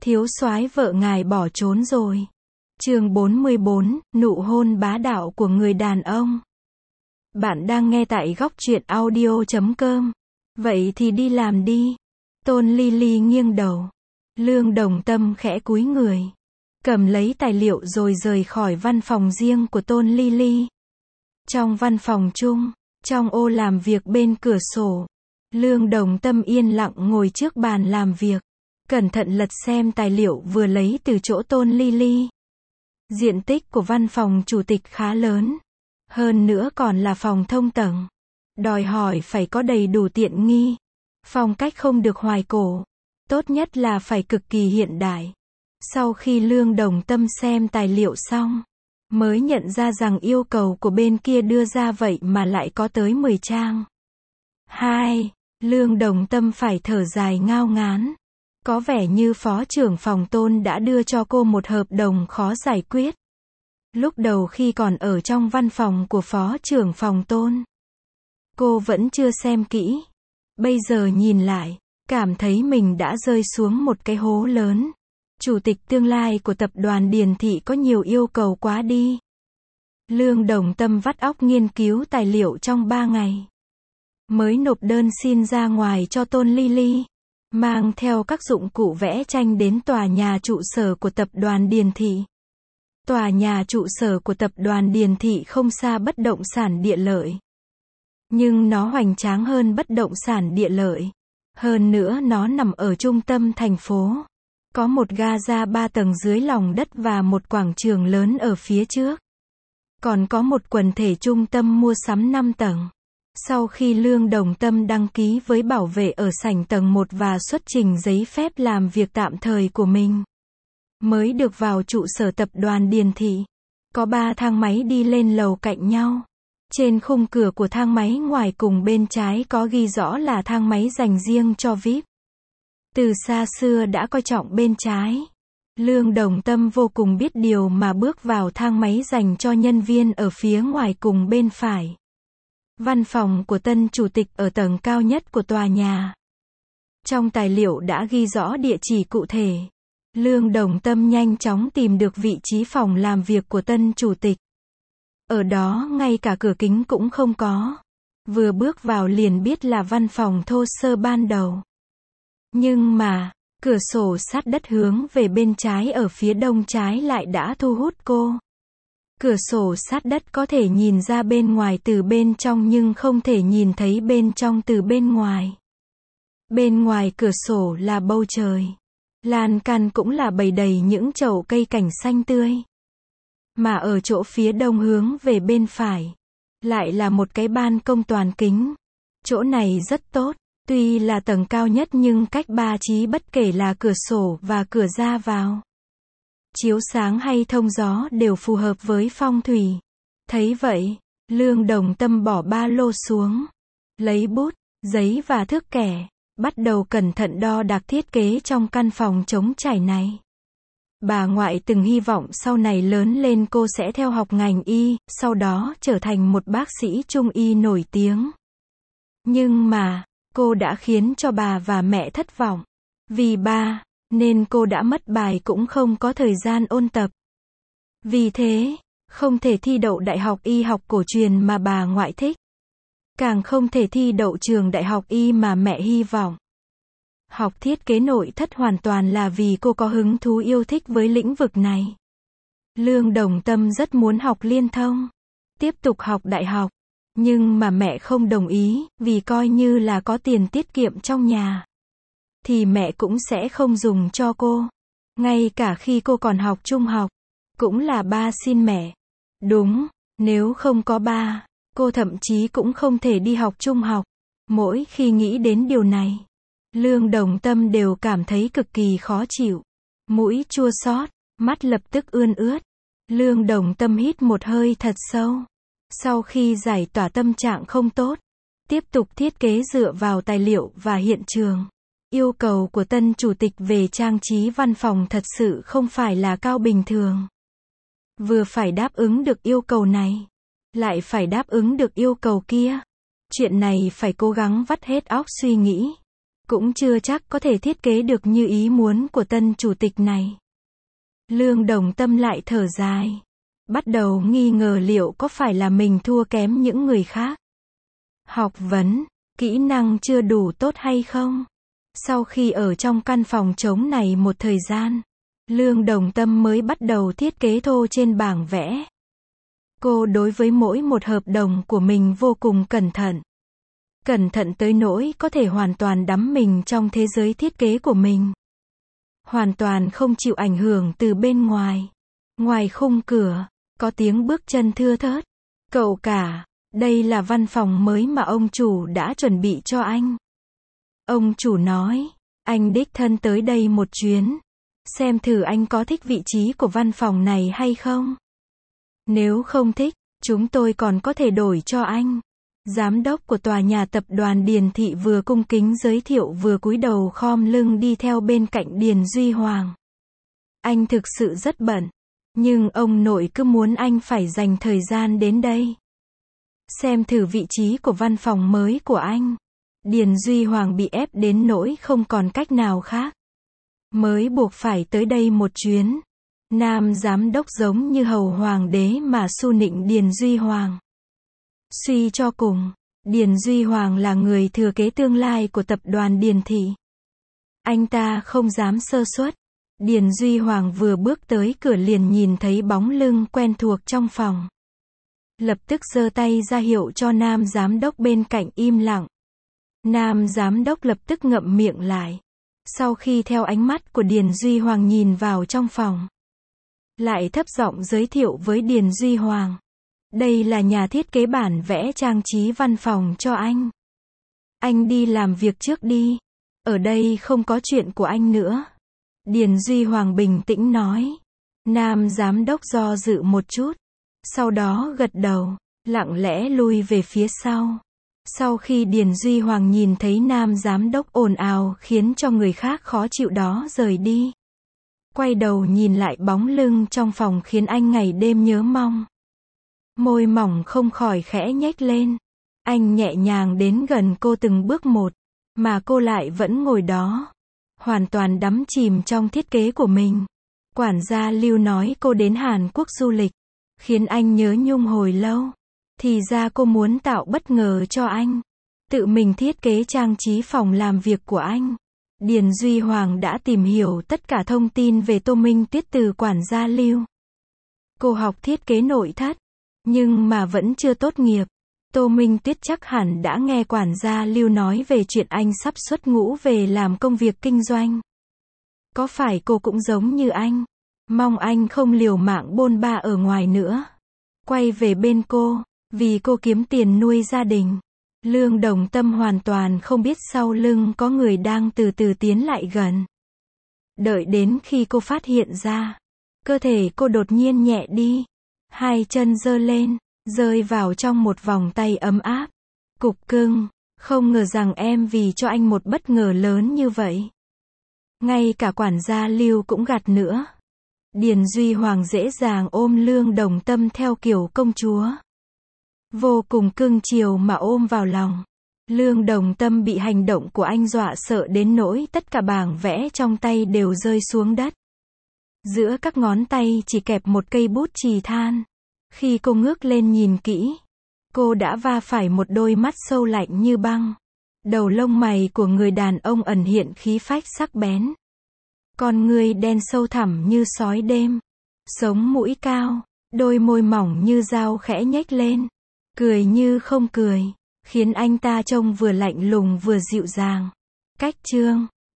thiếu soái vợ ngài bỏ trốn rồi. Chương 44, nụ hôn bá đạo của người đàn ông. Bạn đang nghe tại góc truyện audio.com. Vậy thì đi làm đi. Tôn Ly Ly nghiêng đầu. Lương Đồng Tâm khẽ cúi người, cầm lấy tài liệu rồi rời khỏi văn phòng riêng của Tôn Ly Ly. Trong văn phòng chung, trong ô làm việc bên cửa sổ, Lương Đồng Tâm yên lặng ngồi trước bàn làm việc, cẩn thận lật xem tài liệu vừa lấy từ chỗ Tôn Ly Ly. Diện tích của văn phòng chủ tịch khá lớn, hơn nữa còn là phòng thông tầng, đòi hỏi phải có đầy đủ tiện nghi, phong cách không được hoài cổ, tốt nhất là phải cực kỳ hiện đại. Sau khi Lương Đồng Tâm xem tài liệu xong, mới nhận ra rằng yêu cầu của bên kia đưa ra vậy mà lại có tới 10 trang. Lương Đồng Tâm phải thở dài ngao ngán. Có vẻ như phó trưởng phòng Tôn đã đưa cho cô một hợp đồng khó giải quyết. Lúc đầu khi còn ở trong văn phòng của phó trưởng phòng Tôn, cô vẫn chưa xem kỹ. Bây giờ nhìn lại, cảm thấy mình đã rơi xuống một cái hố lớn. Chủ tịch tương lai của tập đoàn Điền Thị có nhiều yêu cầu quá đi. Lương Đồng Tâm vắt óc nghiên cứu tài liệu trong 3 ngày. Mới nộp đơn xin ra ngoài cho Tôn Ly Ly, mang theo các dụng cụ vẽ tranh đến tòa nhà trụ sở của tập đoàn Điền Thị. Tòa nhà trụ sở của tập đoàn Điền Thị không xa bất động sản Địa Lợi, nhưng nó hoành tráng hơn bất động sản Địa Lợi. Hơn nữa nó nằm ở trung tâm thành phố. Có một ga 3 tầng dưới lòng đất và một quảng trường lớn ở phía trước. Còn có một quần thể trung tâm mua sắm 5 tầng. Sau khi Lương Đồng Tâm đăng ký với bảo vệ ở sảnh tầng 1 và xuất trình giấy phép làm việc tạm thời của mình, mới được vào trụ sở tập đoàn Điền Thị. Có 3 thang máy đi lên lầu cạnh nhau. Trên khung cửa của thang máy ngoài cùng bên trái có ghi rõ là thang máy dành riêng cho VIP. Từ xa xưa đã coi trọng bên trái. Lương Đồng Tâm vô cùng biết điều mà bước vào thang máy dành cho nhân viên ở phía ngoài cùng bên phải. Văn phòng của tân chủ tịch ở tầng cao nhất của tòa nhà. Trong tài liệu đã ghi rõ địa chỉ cụ thể. Lương Đồng Tâm nhanh chóng tìm được vị trí phòng làm việc của tân chủ tịch. Ở đó ngay cả cửa kính cũng không có. Vừa bước vào liền biết là văn phòng thô sơ ban đầu. Nhưng mà, cửa sổ sát đất hướng về bên trái ở phía đông trái lại đã thu hút cô. Cửa sổ sát đất có thể nhìn ra bên ngoài từ bên trong nhưng không thể nhìn thấy bên trong từ bên ngoài. Bên ngoài cửa sổ là bầu trời. Lan can cũng là bày đầy những chậu cây cảnh xanh tươi. Mà ở chỗ phía đông hướng về bên phải, lại là một cái ban công toàn kính. Chỗ này rất tốt. Tuy là tầng cao nhất nhưng cách 3 chí bất kể là cửa sổ và cửa ra vào, chiếu sáng hay thông gió đều phù hợp với phong thủy. Thấy vậy, Lương Đồng Tâm bỏ ba lô xuống, lấy bút, giấy và thước kẻ, bắt đầu cẩn thận đo đạc thiết kế trong căn phòng trống trải này. Bà ngoại từng hy vọng sau này lớn lên cô sẽ theo học ngành y, sau đó trở thành một bác sĩ trung y nổi tiếng. Nhưng mà, cô đã khiến cho bà và mẹ thất vọng. Vì ba, nên cô đã mất bài cũng không có thời gian ôn tập. Vì thế, không thể thi đậu Đại học Y học cổ truyền mà bà ngoại thích. Càng không thể thi đậu trường Đại học Y mà mẹ hy vọng. Học thiết kế nội thất hoàn toàn là vì cô có hứng thú yêu thích với lĩnh vực này. Lương Đồng Tâm rất muốn học liên thông, tiếp tục học đại học. Nhưng mà mẹ không đồng ý, vì coi như là có tiền tiết kiệm trong nhà, thì mẹ cũng sẽ không dùng cho cô. Ngay cả khi cô còn học trung học, cũng là ba xin mẹ. Đúng, nếu không có ba, cô thậm chí cũng không thể đi học trung học. Mỗi khi nghĩ đến điều này, Lương Đồng Tâm đều cảm thấy cực kỳ khó chịu. Mũi chua xót, mắt lập tức ươn ướt. Lương Đồng Tâm hít một hơi thật sâu. Sau khi giải tỏa tâm trạng không tốt, tiếp tục thiết kế dựa vào tài liệu và hiện trường. Yêu cầu của tân chủ tịch về trang trí văn phòng thật sự không phải là cao bình thường. Vừa phải đáp ứng được yêu cầu này, lại phải đáp ứng được yêu cầu kia. Chuyện này phải cố gắng vắt hết óc suy nghĩ. cũng chưa chắc có thể thiết kế được như ý muốn của tân chủ tịch này. Lương Đồng Tâm lại thở dài, bắt đầu nghi ngờ liệu có phải là mình thua kém những người khác. Học vấn, kỹ năng chưa đủ tốt hay không? Sau khi ở trong căn phòng trống này một thời gian, Lương Đồng Tâm mới bắt đầu thiết kế thô trên bảng vẽ. Cô đối với mỗi một hợp đồng của mình vô cùng cẩn thận. Cẩn thận tới nỗi có thể hoàn toàn đắm mình trong thế giới thiết kế của mình. Hoàn toàn không chịu ảnh hưởng từ bên ngoài. Ngoài khung cửa, có tiếng bước chân thưa thớt. Cậu cả, đây là văn phòng mới mà ông chủ đã chuẩn bị cho anh. Ông chủ nói, anh đích thân tới đây một chuyến. Xem thử anh có thích vị trí của văn phòng này hay không. Nếu không thích, chúng tôi còn có thể đổi cho anh. Giám đốc của tòa nhà tập đoàn Điền Thị vừa cung kính giới thiệu vừa cúi đầu khom lưng đi theo bên cạnh Điền Duy Hoàng. Anh thực sự rất bận, nhưng ông nội cứ muốn anh phải dành thời gian đến đây. Xem thử vị trí của văn phòng mới của anh. Điền Duy Hoàng bị ép đến nỗi không còn cách nào khác. Mới buộc phải tới đây một chuyến. Nam giám đốc giống như hầu hoàng đế mà su nịnh Điền Duy Hoàng. Suy cho cùng, Điền Duy Hoàng là người thừa kế tương lai của tập đoàn Điền Thị. Anh ta không dám sơ suất. Điền Duy Hoàng vừa bước tới cửa liền nhìn thấy bóng lưng quen thuộc trong phòng. Lập tức giơ tay ra hiệu cho nam giám đốc bên cạnh im lặng. Nam giám đốc lập tức ngậm miệng lại. Sau khi theo ánh mắt của Điền Duy Hoàng nhìn vào trong phòng, lại thấp giọng giới thiệu với Điền Duy Hoàng. Đây là nhà thiết kế bản vẽ trang trí văn phòng cho anh. Anh đi làm việc trước đi. Ở đây không có chuyện của anh nữa. Điền Duy Hoàng bình tĩnh nói. Nam giám đốc do dự một chút. Sau đó gật đầu, lặng lẽ lui về phía sau. Sau khi Điền Duy Hoàng nhìn thấy nam giám đốc ồn ào khiến cho người khác khó chịu đó rời đi. Quay đầu nhìn lại bóng lưng trong phòng khiến anh ngày đêm nhớ mong. Môi mỏng không khỏi khẽ nhếch lên. Anh nhẹ nhàng đến gần cô từng bước một, mà cô lại vẫn ngồi đó, hoàn toàn đắm chìm trong thiết kế của mình. Quản gia Lưu nói cô đến Hàn Quốc du lịch, khiến anh nhớ nhung hồi lâu. Thì ra cô muốn tạo bất ngờ cho anh, tự mình thiết kế trang trí phòng làm việc của anh. Điền Duy Hoàng đã tìm hiểu tất cả thông tin về Tô Minh Tuyết từ quản gia Lưu. Cô học thiết kế nội thất, nhưng mà vẫn chưa tốt nghiệp. Tô Minh Tuyết chắc hẳn đã nghe quản gia Lưu nói về chuyện anh sắp xuất ngũ về làm công việc kinh doanh. Có phải cô cũng giống như anh? Mong anh không liều mạng bôn ba ở ngoài nữa. Quay về bên cô, vì cô kiếm tiền nuôi gia đình. Lương Đồng Tâm hoàn toàn không biết sau lưng có người đang từ từ tiến lại gần. Đợi đến khi cô phát hiện ra, cơ thể cô đột nhiên nhẹ đi. Hai chân giơ lên, rơi vào trong một vòng tay ấm áp. Cục cưng, không ngờ rằng em vì cho anh một bất ngờ lớn như vậy. Ngay cả quản gia Lưu cũng gạt nữa. Điền Duy Hoàng dễ dàng ôm Lương Đồng Tâm theo kiểu công chúa. Vô cùng cưng chiều mà ôm vào lòng. Lương Đồng Tâm bị hành động của anh dọa sợ đến nỗi tất cả bảng vẽ trong tay đều rơi xuống đất. Giữa các ngón tay chỉ kẹp một cây bút chì than. Khi cô ngước lên nhìn kỹ, cô đã va phải một đôi mắt sâu lạnh như băng. Đầu lông mày của người đàn ông ẩn hiện khí phách sắc bén. Con ngươi đen sâu thẳm như sói đêm. Sống mũi cao, đôi môi mỏng như dao khẽ nhếch lên. Cười như không cười, khiến anh ta trông vừa lạnh lùng vừa dịu dàng. Cách chương